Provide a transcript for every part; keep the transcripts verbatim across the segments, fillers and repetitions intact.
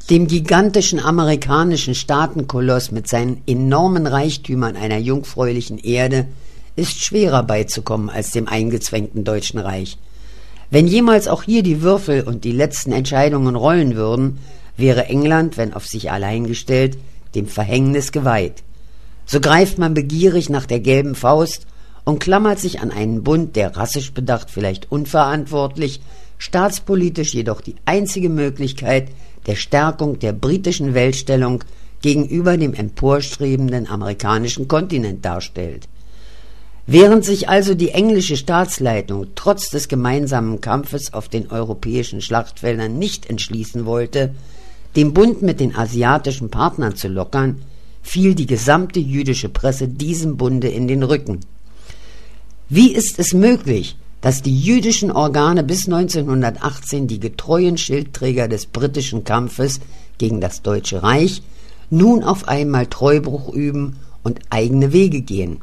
Dem gigantischen amerikanischen Staatenkoloss mit seinen enormen Reichtümern einer jungfräulichen Erde ist schwerer beizukommen als dem eingezwängten Deutschen Reich. Wenn jemals auch hier die Würfel und die letzten Entscheidungen rollen würden, wäre England, wenn auf sich allein gestellt, dem Verhängnis geweiht. So greift man begierig nach der gelben Faust und klammert sich an einen Bund, der rassisch bedacht vielleicht unverantwortlich, staatspolitisch jedoch die einzige Möglichkeit der Stärkung der britischen Weltstellung gegenüber dem emporstrebenden amerikanischen Kontinent darstellt. Während sich also die englische Staatsleitung trotz des gemeinsamen Kampfes auf den europäischen Schlachtfeldern nicht entschließen wollte, den Bund mit den asiatischen Partnern zu lockern, fiel die gesamte jüdische Presse diesem Bunde in den Rücken. Wie ist es möglich, dass die jüdischen Organe bis neunzehnhundertachtzehn die getreuen Schildträger des britischen Kampfes gegen das Deutsche Reich nun auf einmal Treubruch üben und eigene Wege gehen?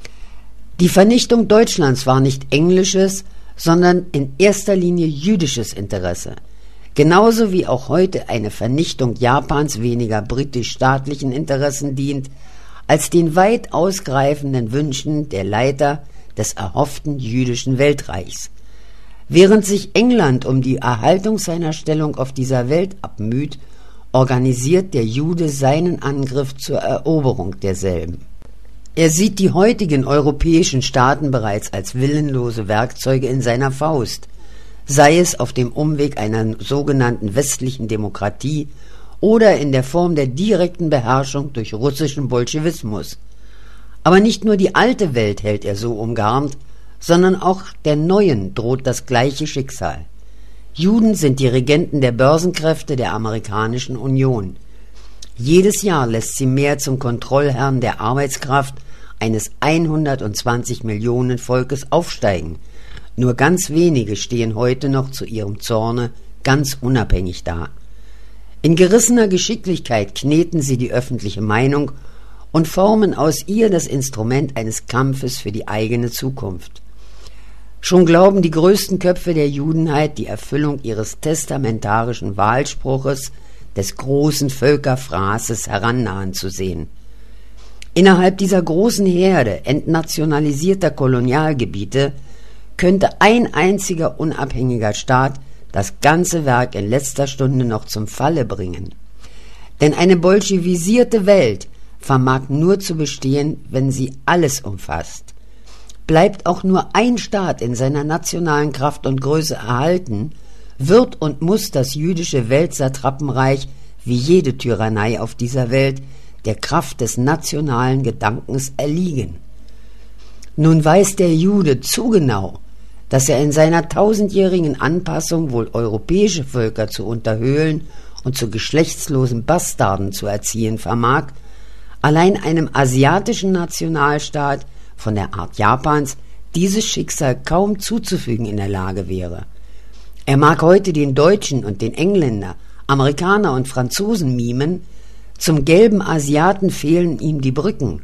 Die Vernichtung Deutschlands war nicht englisches, sondern in erster Linie jüdisches Interesse. Genauso wie auch heute eine Vernichtung Japans weniger britisch-staatlichen Interessen dient, als den weit ausgreifenden Wünschen der Leiter des erhofften jüdischen Weltreichs. Während sich England um die Erhaltung seiner Stellung auf dieser Welt abmüht, organisiert der Jude seinen Angriff zur Eroberung derselben. Er sieht die heutigen europäischen Staaten bereits als willenlose Werkzeuge in seiner Faust, sei es auf dem Umweg einer sogenannten westlichen Demokratie oder in der Form der direkten Beherrschung durch russischen Bolschewismus. Aber nicht nur die alte Welt hält er so umgarnt, sondern auch der neuen droht das gleiche Schicksal. Juden sind die Regenten der Börsenkräfte der amerikanischen Union. Jedes Jahr lässt sie mehr zum Kontrollherrn der Arbeitskraft eines hundertzwanzig Millionen Volkes aufsteigen. Nur ganz wenige stehen heute noch zu ihrem Zorne ganz unabhängig da. In gerissener Geschicklichkeit kneten sie die öffentliche Meinung und formen aus ihr das Instrument eines Kampfes für die eigene Zukunft. Schon glauben die größten Köpfe der Judenheit die Erfüllung ihres testamentarischen Wahlspruches des großen Völkerfraßes herannahen zu sehen. Innerhalb dieser großen Herde entnationalisierter Kolonialgebiete könnte ein einziger unabhängiger Staat das ganze Werk in letzter Stunde noch zum Falle bringen. Denn eine bolschewisierte Welt vermag nur zu bestehen, wenn sie alles umfasst. Bleibt auch nur ein Staat in seiner nationalen Kraft und Größe erhalten, wird und muss das jüdische Weltsatrapenreich wie jede Tyrannei auf dieser Welt der Kraft des nationalen Gedankens erliegen. Nun weiß der Jude zu genau, dass er in seiner tausendjährigen Anpassung wohl europäische Völker zu unterhöhlen und zu geschlechtslosen Bastarden zu erziehen vermag, allein einem asiatischen Nationalstaat von der Art Japans dieses Schicksal kaum zuzufügen in der Lage wäre. Er mag heute den Deutschen und den Engländer, Amerikaner und Franzosen mimen, zum gelben Asiaten fehlen ihm die Brücken.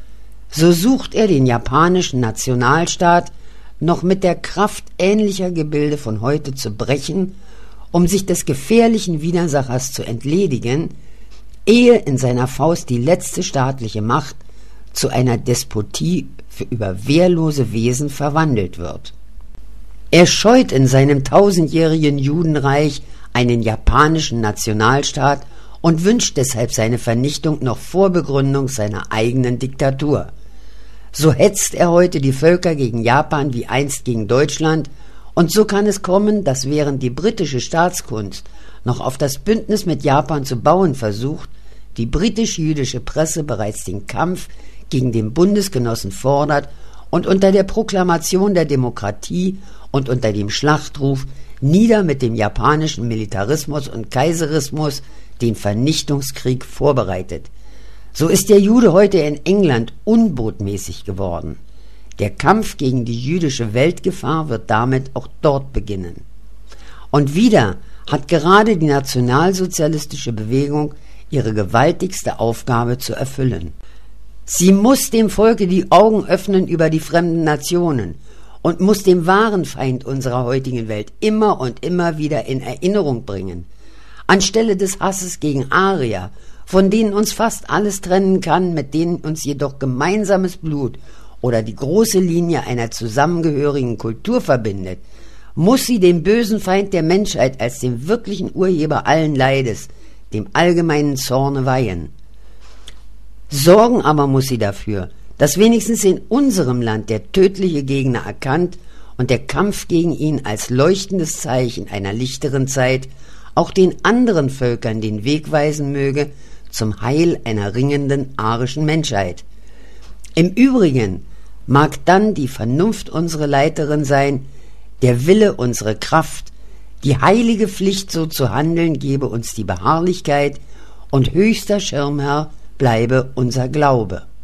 So sucht er den japanischen Nationalstaat noch mit der Kraft ähnlicher Gebilde von heute zu brechen, um sich des gefährlichen Widersachers zu entledigen, ehe in seiner Faust die letzte staatliche Macht zu einer Despotie für über wehrlose Wesen verwandelt wird. Er scheut in seinem tausendjährigen Judenreich einen japanischen Nationalstaat und wünscht deshalb seine Vernichtung noch vor Begründung seiner eigenen Diktatur. So hetzt er heute die Völker gegen Japan wie einst gegen Deutschland, und so kann es kommen, dass während die britische Staatskunst noch auf das Bündnis mit Japan zu bauen versucht, die britisch-jüdische Presse bereits den Kampf gegen den Bundesgenossen fordert und unter der Proklamation der Demokratie und unter dem Schlachtruf »Nieder mit dem japanischen Militarismus und Kaiserismus« den Vernichtungskrieg vorbereitet. So ist der Jude heute in England unbotmäßig geworden. Der Kampf gegen die jüdische Weltgefahr wird damit auch dort beginnen. Und wieder hat gerade die nationalsozialistische Bewegung ihre gewaltigste Aufgabe zu erfüllen. Sie muss dem Volke die Augen öffnen über die fremden Nationen und muss den wahren Feind unserer heutigen Welt immer und immer wieder in Erinnerung bringen. Anstelle des Hasses gegen Arier, von denen uns fast alles trennen kann, mit denen uns jedoch gemeinsames Blut oder die große Linie einer zusammengehörigen Kultur verbindet, muss sie den bösen Feind der Menschheit als den wirklichen Urheber allen Leides, dem allgemeinen Zorne weihen. Sorgen aber muss sie dafür, dass wenigstens in unserem Land der tödliche Gegner erkannt und der Kampf gegen ihn als leuchtendes Zeichen einer lichteren Zeit auch den anderen Völkern den Weg weisen möge zum Heil einer ringenden arischen Menschheit. Im Übrigen mag dann die Vernunft unsere Leiterin sein, der Wille unsere Kraft, die heilige Pflicht so zu handeln gebe uns die Beharrlichkeit und höchster Schirmherr bleibe unser Glaube.